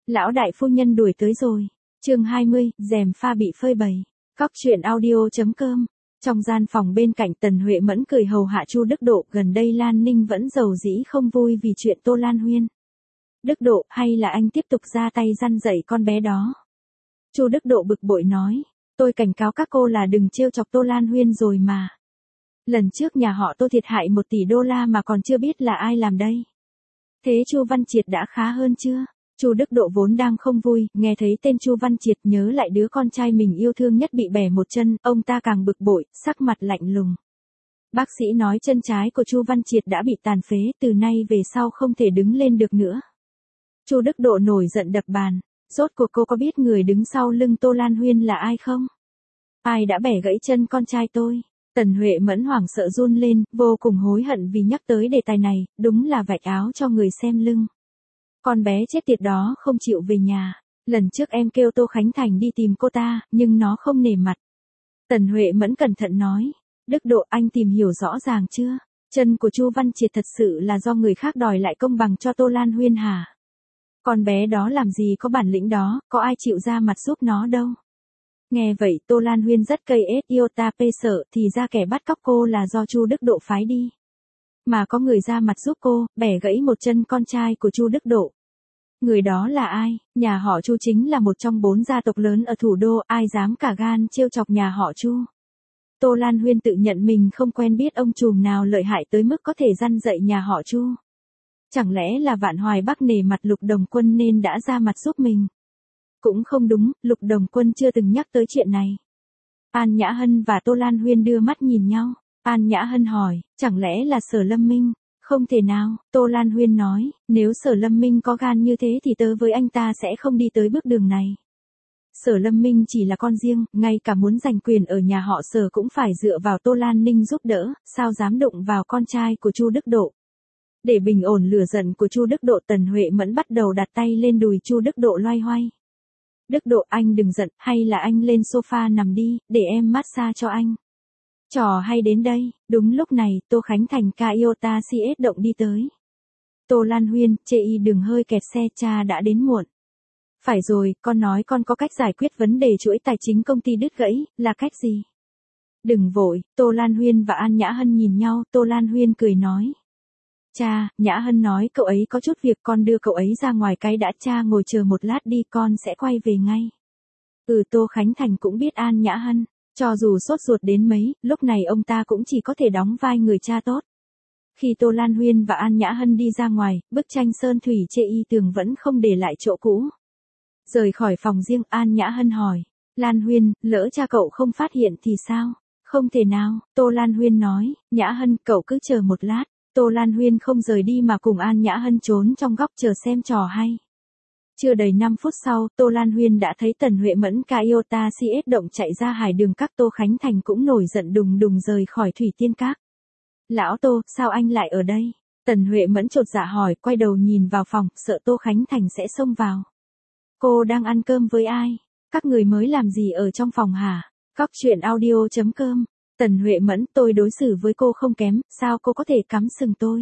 Lão đại phu nhân đuổi tới rồi. Chương 20, rèm pha bị phơi bày. Góc truyện audio.com. Trong gian phòng bên cạnh Tần Huệ Mẫn cười hầu hạ Chu Đức Độ, gần đây Lan Ninh vẫn giàu dĩ không vui vì chuyện Tô Lan Huyên. Đức Độ, hay là anh tiếp tục ra tay răn dạy con bé đó? Chu Đức Độ bực bội nói, tôi cảnh cáo các cô là đừng trêu chọc Tô Lan Huyên rồi mà. Lần trước nhà họ Tô thiệt hại 1 tỷ đô la mà còn chưa biết là ai làm đây. Thế Chu Văn Triệt đã khá hơn chưa? Chu Đức Độ vốn đang không vui, nghe thấy tên Chu Văn Triệt nhớ lại đứa con trai mình yêu thương nhất bị bẻ một chân, ông ta càng bực bội, sắc mặt lạnh lùng. Bác sĩ nói chân trái của Chu Văn Triệt đã bị tàn phế, từ nay về sau không thể đứng lên được nữa. Chu Đức Độ nổi giận đập bàn, rốt cuộc cô có biết người đứng sau lưng Tô Lan Huyên là ai không? Ai đã bẻ gãy chân con trai tôi? Tần Huệ Mẫn hoảng sợ run lên, vô cùng hối hận vì nhắc tới đề tài này, đúng là vạch áo cho người xem lưng. Con bé chết tiệt đó không chịu về nhà. Lần trước em kêu Tô Khánh Thành đi tìm cô ta, nhưng nó không nể mặt. Tần Huệ Mẫn cẩn thận nói. Đức Độ, anh tìm hiểu rõ ràng chưa? Chân của Chu Văn Triệt thật sự là do người khác đòi lại công bằng cho Tô Lan Huyên hả? Con bé đó làm gì có bản lĩnh đó, có ai chịu ra mặt giúp nó đâu. Nghe vậy Tô Lan Huyên rất cây ết iota pê sợ, thì ra kẻ bắt cóc cô là do Chu Đức Độ phái đi. Mà có người ra mặt giúp cô, bẻ gãy một chân con trai của Chu Đức Độ. Người đó là ai? Nhà họ Chu chính là một trong 4 gia tộc lớn ở thủ đô, ai dám cả gan trêu chọc nhà họ Chu. Tô Lan Huyên tự nhận mình không quen biết ông trùm nào lợi hại tới mức có thể răn dạy nhà họ Chu. Chẳng lẽ là Vạn Hoài Bắc nể mặt Lục Đồng Quân nên đã ra mặt giúp mình? Cũng không đúng, Lục Đồng Quân chưa từng nhắc tới chuyện này. An Nhã Hân và Tô Lan Huyên đưa mắt nhìn nhau. An Nhã Hân hỏi, chẳng lẽ là Sở Lâm Minh? Không thể nào, Tô Lan Huyên nói, nếu Sở Lâm Minh có gan như thế thì tớ với anh ta sẽ không đi tới bước đường này. Sở Lâm Minh chỉ là con riêng, ngay cả muốn giành quyền ở nhà họ Sở cũng phải dựa vào Tô Lan Ninh giúp đỡ, sao dám đụng vào con trai của Chu Đức Độ. Để bình ổn lửa giận của Chu Đức Độ, Tần Huệ Mẫn bắt đầu đặt tay lên đùi Chu Đức Độ loay hoay. Đức Độ, anh đừng giận, hay là anh lên sofa nằm đi, để em massage cho anh. Trò hay đến đây. Đúng lúc này, Tô Khánh Thành ca iota CS động đi tới. Tô Lan Huyên, chê y đừng hơi kẹt xe, cha đã đến muộn. Phải rồi, con nói con có cách giải quyết vấn đề chuỗi tài chính công ty đứt gãy, là cách gì? Đừng vội, Tô Lan Huyên và An Nhã Hân nhìn nhau, Tô Lan Huyên cười nói. Cha, Nhã Hân nói cậu ấy có chút việc, con đưa cậu ấy ra ngoài cái đã, cha ngồi chờ một lát đi, con sẽ quay về ngay. Tô Khánh Thành cũng biết An Nhã Hân. Cho dù sốt ruột đến mấy, lúc này ông ta cũng chỉ có thể đóng vai người cha tốt. Khi Tô Lan Huyên và An Nhã Hân đi ra ngoài, bức tranh sơn thủy chê y tường vẫn không để lại chỗ cũ. Rời khỏi phòng riêng, An Nhã Hân hỏi. Lan Huyên, lỡ cha cậu không phát hiện thì sao? Không thể nào, Tô Lan Huyên nói. Nhã Hân, cậu cứ chờ một lát. Tô Lan Huyên không rời đi mà cùng An Nhã Hân trốn trong góc chờ xem trò hay. Chưa đầy 5 phút sau, Tô Lan Huyên đã thấy Tần Huệ Mẫn ca iota CS động chạy ra hải đường các. Tô Khánh Thành cũng nổi giận đùng đùng rời khỏi Thủy Tiên Các. Lão Tô, sao anh lại ở đây? Tần Huệ Mẫn chột dạ hỏi, quay đầu nhìn vào phòng, sợ Tô Khánh Thành sẽ xông vào. Cô đang ăn cơm với ai? Các người mới làm gì ở trong phòng hả? Góc truyện audio.com. Tần Huệ Mẫn, tôi đối xử với cô không kém, sao cô có thể cắm sừng tôi?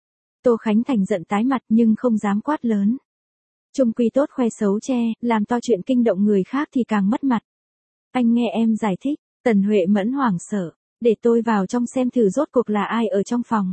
Tô Khánh Thành giận tái mặt nhưng không dám quát lớn. Chung quy tốt khoe xấu che, làm to chuyện kinh động người khác thì càng mất mặt. Anh nghe em giải thích. Tần Huệ Mẫn hoảng sợ. Để tôi vào trong xem thử rốt cuộc là ai ở trong phòng.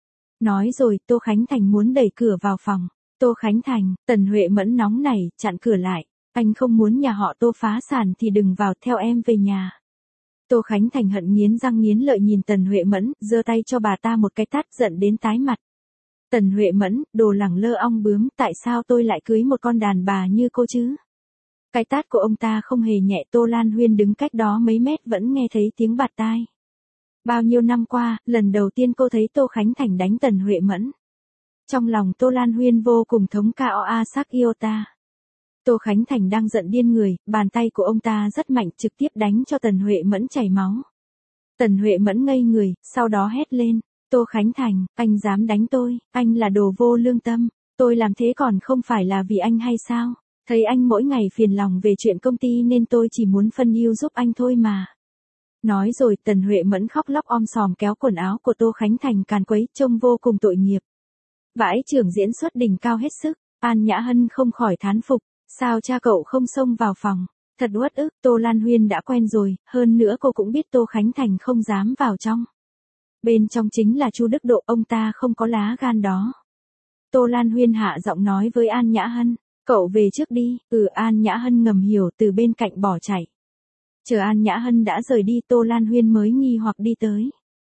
Nói rồi, Tô Khánh Thành muốn đẩy cửa vào phòng. Tô Khánh Thành, Tần Huệ Mẫn nóng nảy, chặn cửa lại. Anh không muốn nhà họ Tô phá sản thì đừng vào, theo em về nhà. Tô Khánh Thành hận nghiến răng nghiến lợi nhìn Tần Huệ Mẫn, giơ tay cho bà ta một cái tát, giận đến tái mặt. Tần Huệ Mẫn, đồ lẳng lơ ong bướm, tại sao tôi lại cưới một con đàn bà như cô chứ? Cái tát của ông ta không hề nhẹ, Tô Lan Huyên đứng cách đó mấy mét vẫn nghe thấy tiếng bạt tai. Bao nhiêu năm qua, lần đầu tiên cô thấy Tô Khánh Thành đánh Tần Huệ Mẫn. Trong lòng Tô Lan Huyên vô cùng thống KOA sắc iota. Tô Khánh Thành đang giận điên người, bàn tay của ông ta rất mạnh, trực tiếp đánh cho Tần Huệ Mẫn chảy máu. Tần Huệ Mẫn ngây người, sau đó hét lên. Tô Khánh Thành, anh dám đánh tôi, anh là đồ vô lương tâm, tôi làm thế còn không phải là vì anh hay sao? Thấy anh mỗi ngày phiền lòng về chuyện công ty nên tôi chỉ muốn phân ưu giúp anh thôi mà. Nói rồi Tần Huệ Mẫn khóc lóc om sòm kéo quần áo của Tô Khánh Thành càn quấy, trông vô cùng tội nghiệp. Vãi trưởng diễn xuất đỉnh cao hết sức, An Nhã Hân không khỏi thán phục. Sao cha cậu không xông vào phòng? Thật uất ức, Tô Lan Huyên đã quen rồi, hơn nữa cô cũng biết Tô Khánh Thành không dám vào trong. Bên trong chính là Chu Đức Độ, ông ta không có lá gan đó. Tô Lan Huyên hạ giọng nói với An Nhã Hân, cậu về trước đi. An Nhã Hân ngầm hiểu từ bên cạnh bỏ chạy. Chờ An Nhã Hân đã rời đi, Tô Lan Huyên mới nghi hoặc đi tới.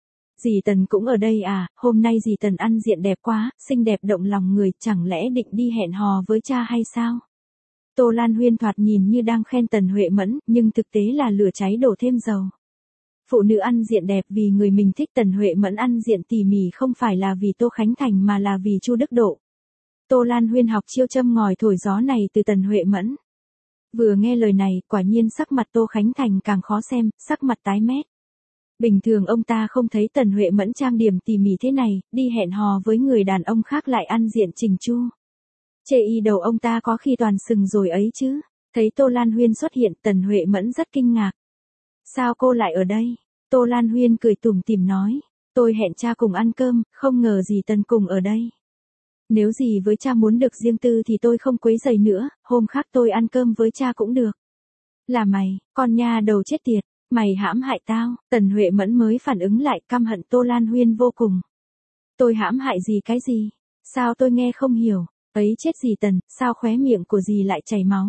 Dì Tần cũng ở đây à? Hôm nay dì Tần ăn diện đẹp quá, xinh đẹp động lòng người, chẳng lẽ định đi hẹn hò với cha hay sao? Tô Lan Huyên thoạt nhìn như đang khen Tần Huệ Mẫn, nhưng thực tế là lửa cháy đổ thêm dầu. Phụ nữ ăn diện đẹp vì người mình thích. Tần Huệ Mẫn ăn diện tỉ mỉ không phải là vì Tô Khánh Thành mà là vì Chu Đức Độ. Tô Lan Huyên học chiêu châm ngòi thổi gió này từ Tần Huệ Mẫn. Vừa nghe lời này, quả nhiên sắc mặt Tô Khánh Thành càng khó xem, sắc mặt tái mét. Bình thường ông ta không thấy Tần Huệ Mẫn trang điểm tỉ mỉ thế này, đi hẹn hò với người đàn ông khác lại ăn diện chỉnh chu. Chê y đầu ông ta có khi toàn sừng rồi ấy chứ. Thấy Tô Lan Huyên xuất hiện, Tần Huệ Mẫn rất kinh ngạc. Sao cô lại ở đây? Tô Lan Huyên cười tủm tỉm nói. Tôi hẹn cha cùng ăn cơm, không ngờ dì Tần cùng ở đây. Nếu dì với cha muốn được riêng tư thì tôi không quấy rầy nữa, hôm khác tôi ăn cơm với cha cũng được. Là mày, con nha đầu chết tiệt, mày hãm hại tao. Tần Huệ Mẫn mới phản ứng lại, căm hận Tô Lan Huyên vô cùng. Tôi hãm hại gì cái gì? Sao tôi nghe không hiểu? Ấy chết dì Tần, sao khóe miệng của dì lại chảy máu?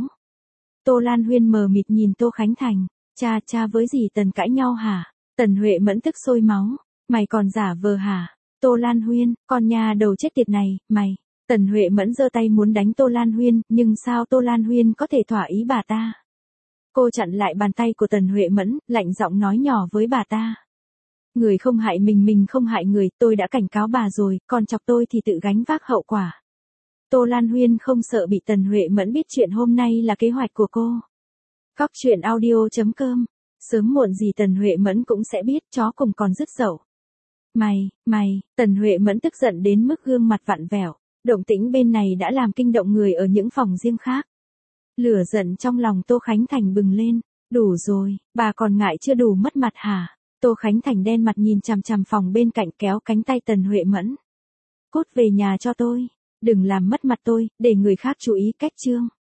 Tô Lan Huyên mờ mịt nhìn Tô Khánh Thành. Cha với dì Tần cãi nhau hả? Tần Huệ Mẫn tức sôi máu. Mày còn giả vờ hả? Tô Lan Huyên, con nhà đầu chết tiệt này, mày. Tần Huệ Mẫn giơ tay muốn đánh Tô Lan Huyên, nhưng sao Tô Lan Huyên có thể thỏa ý bà ta? Cô chặn lại bàn tay của Tần Huệ Mẫn, lạnh giọng nói nhỏ với bà ta. Người không hại mình không hại người, tôi đã cảnh cáo bà rồi, còn chọc tôi thì tự gánh vác hậu quả. Tô Lan Huyên không sợ bị Tần Huệ Mẫn biết chuyện hôm nay là kế hoạch của cô. Cóc truyện audio.com. Sớm muộn gì Tần Huệ Mẫn cũng sẽ biết, chó cùng còn dứt dậu. Mày, Tần Huệ Mẫn tức giận đến mức gương mặt vặn vẹo. Động tĩnh bên này đã làm kinh động người ở những phòng riêng khác. Lửa giận trong lòng Tô Khánh Thành bừng lên. Đủ rồi, bà còn ngại chưa đủ mất mặt hả? Tô Khánh Thành đen mặt nhìn chằm chằm phòng bên cạnh, kéo cánh tay Tần Huệ Mẫn. Cút về nhà cho tôi. Đừng làm mất mặt tôi, để người khác chú ý cách chương.